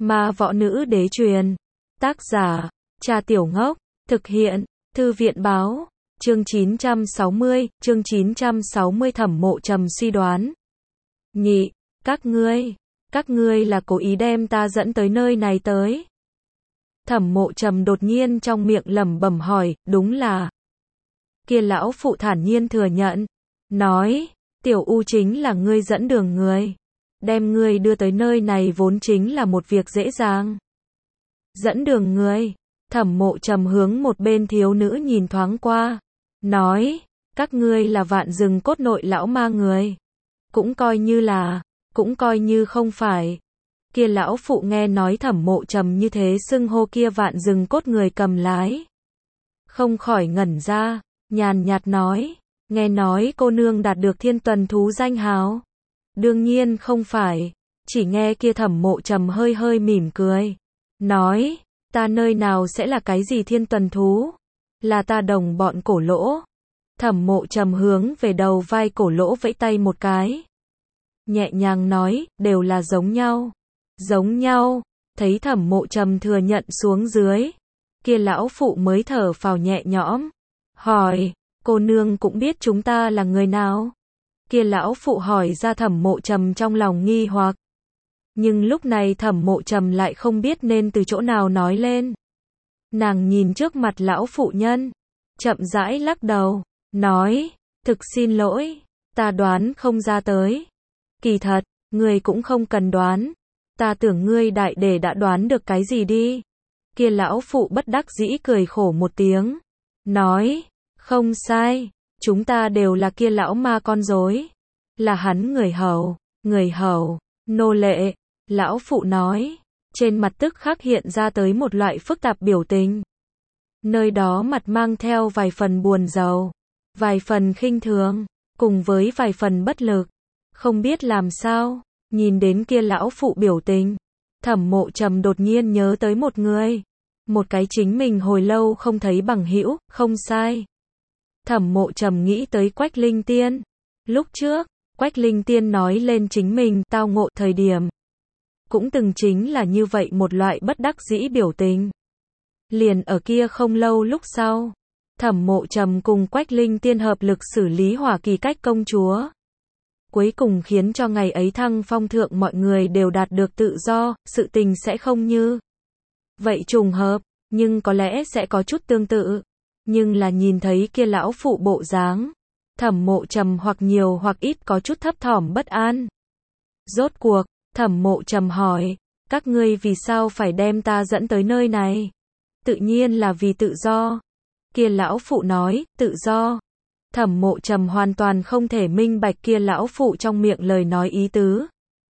Ma võ nữ đế truyền. Tác giả, Trà Tiểu Ngốc. Thực hiện, Thư viện báo. Chương 960 Thẩm Mộ Trầm suy đoán. Nhị, các ngươi là cố ý đem ta dẫn tới nơi này tới. Thẩm Mộ Trầm đột nhiên trong miệng lẩm bẩm hỏi, đúng là. Kia lão phụ thản nhiên thừa nhận, nói, Tiểu U chính là ngươi dẫn đường người. Đem ngươi đưa tới nơi này vốn chính là một việc dễ dàng. Dẫn đường người. Thẩm Mộ Trầm hướng một bên thiếu nữ nhìn thoáng qua, nói, các ngươi là Vạn Rừng Cốt nội lão ma người. Cũng coi như không phải. Kia lão phụ nghe nói Thẩm Mộ Trầm như thế xưng hô kia Vạn Rừng Cốt người cầm lái, không khỏi ngẩn ra, nhàn nhạt nói, nghe nói cô nương đạt được Thiên Tuần thú danh hào. Đương nhiên không phải. Chỉ nghe kia Thẩm Mộ Trầm hơi hơi mỉm cười, nói, ta nơi nào sẽ là cái gì Thiên Tuần thú, là ta đồng bọn Cổ Lỗ. Thẩm Mộ Trầm hướng về đầu vai Cổ Lỗ vẫy tay một cái, nhẹ nhàng nói, đều là giống nhau. Giống nhau. Thấy Thẩm Mộ Trầm thừa nhận xuống dưới, kia lão phụ mới thở phào nhẹ nhõm, hỏi, cô nương cũng biết chúng ta là người nào? Kia lão phụ hỏi ra Thẩm Mộ Trầm trong lòng nghi hoặc. Nhưng lúc này Thẩm Mộ Trầm lại không biết nên từ chỗ nào nói lên. Nàng nhìn trước mặt lão phụ nhân, chậm rãi lắc đầu, nói, thực xin lỗi, ta đoán không ra tới. Kỳ thật, ngươi cũng không cần đoán, ta tưởng ngươi đại để đã đoán được cái gì đi. Kia lão phụ bất đắc dĩ cười khổ một tiếng, nói, không sai, chúng ta đều là kia lão ma con rối, là hắn người hầu, nô lệ. Lão phụ nói, trên mặt tức khắc hiện ra tới một loại phức tạp biểu tình. Nơi đó mặt mang theo vài phần buồn rầu, vài phần khinh thường, cùng với vài phần bất lực, không biết làm sao. Nhìn đến kia lão phụ biểu tình, Thẩm Mộ Trầm đột nhiên nhớ tới một người, một cái chính mình hồi lâu không thấy bằng hữu. Không sai, Thẩm Mộ Trầm nghĩ tới Quách Linh Tiên. Lúc trước, Quách Linh Tiên nói lên chính mình tao ngộ thời điểm, cũng từng chính là như vậy một loại bất đắc dĩ biểu tình. Liền ở kia không lâu lúc sau, Thẩm Mộ Trầm cùng Quách Linh Tiên hợp lực xử lý Hỏa Kỳ Cách công chúa, cuối cùng khiến cho ngày ấy thăng phong thượng mọi người đều đạt được tự do. Sự tình sẽ không như vậy trùng hợp, nhưng có lẽ sẽ có chút tương tự. Nhưng là nhìn thấy kia lão phụ bộ dáng, Thẩm Mộ Trầm hoặc nhiều hoặc ít có chút thấp thỏm bất an. Rốt cuộc, Thẩm Mộ Trầm hỏi, các ngươi vì sao phải đem ta dẫn tới nơi này? Tự nhiên là vì tự do. Kia lão phụ nói, tự do. Thẩm Mộ Trầm hoàn toàn không thể minh bạch kia lão phụ trong miệng lời nói ý tứ.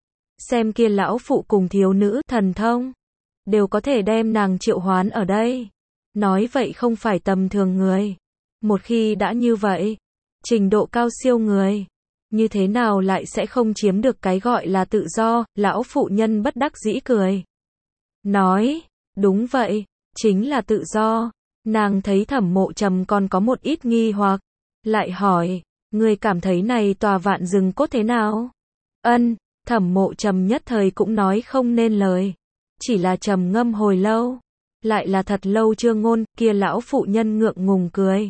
Xem kia lão phụ cùng thiếu nữ thần thông, đều có thể đem nàng triệu hoán ở đây. Nói vậy không phải tầm thường người. Một khi đã như vậy, trình độ cao siêu người, như thế nào lại sẽ không chiếm được cái gọi là tự do? Lão phụ nhân bất đắc dĩ cười, nói, đúng vậy, chính là tự do. Nàng thấy Thẩm Mộ Trầm còn có một ít nghi hoặc, lại hỏi, ngươi cảm thấy này tòa Vạn Rừng Cốt thế nào? Thẩm Mộ Trầm nhất thời cũng nói không nên lời, chỉ là trầm ngâm hồi lâu, lại là thật lâu chưa ngôn. Kia lão phụ nhân ngượng ngùng cười,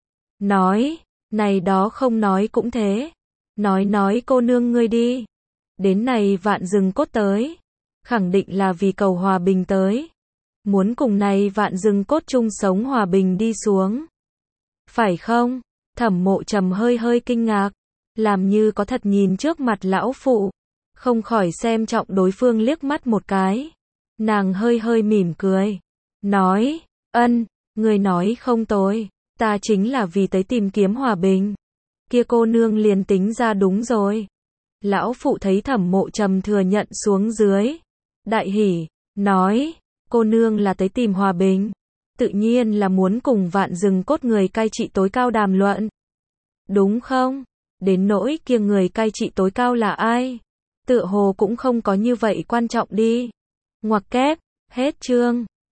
nói, này đó không nói cũng thế, nói cô nương ngươi đi. Đến này Vạn Rừng Cốt tới, khẳng định là vì cầu hòa bình tới, muốn cùng này Vạn Rừng Cốt chung sống hòa bình đi xuống, phải không? Thẩm Mộ Trầm hơi hơi kinh ngạc, làm như có thật nhìn trước mặt lão phụ, không khỏi xem trọng đối phương liếc mắt một cái. Nàng hơi hơi mỉm cười, nói, người nói không tồi, ta chính là vì tới tìm kiếm hòa bình. Kia cô nương liền tính ra đúng rồi. Lão phụ thấy Thẩm Mộ Trầm thừa nhận xuống dưới, đại hỉ, nói, cô nương là tới tìm hòa bình, tự nhiên là muốn cùng Vạn Rừng Cốt người cai trị tối cao đàm luận, đúng không? Đến nỗi kia người cai trị tối cao là ai, tựa hồ cũng không có như vậy quan trọng đi. Ngoặc kép, hết chương.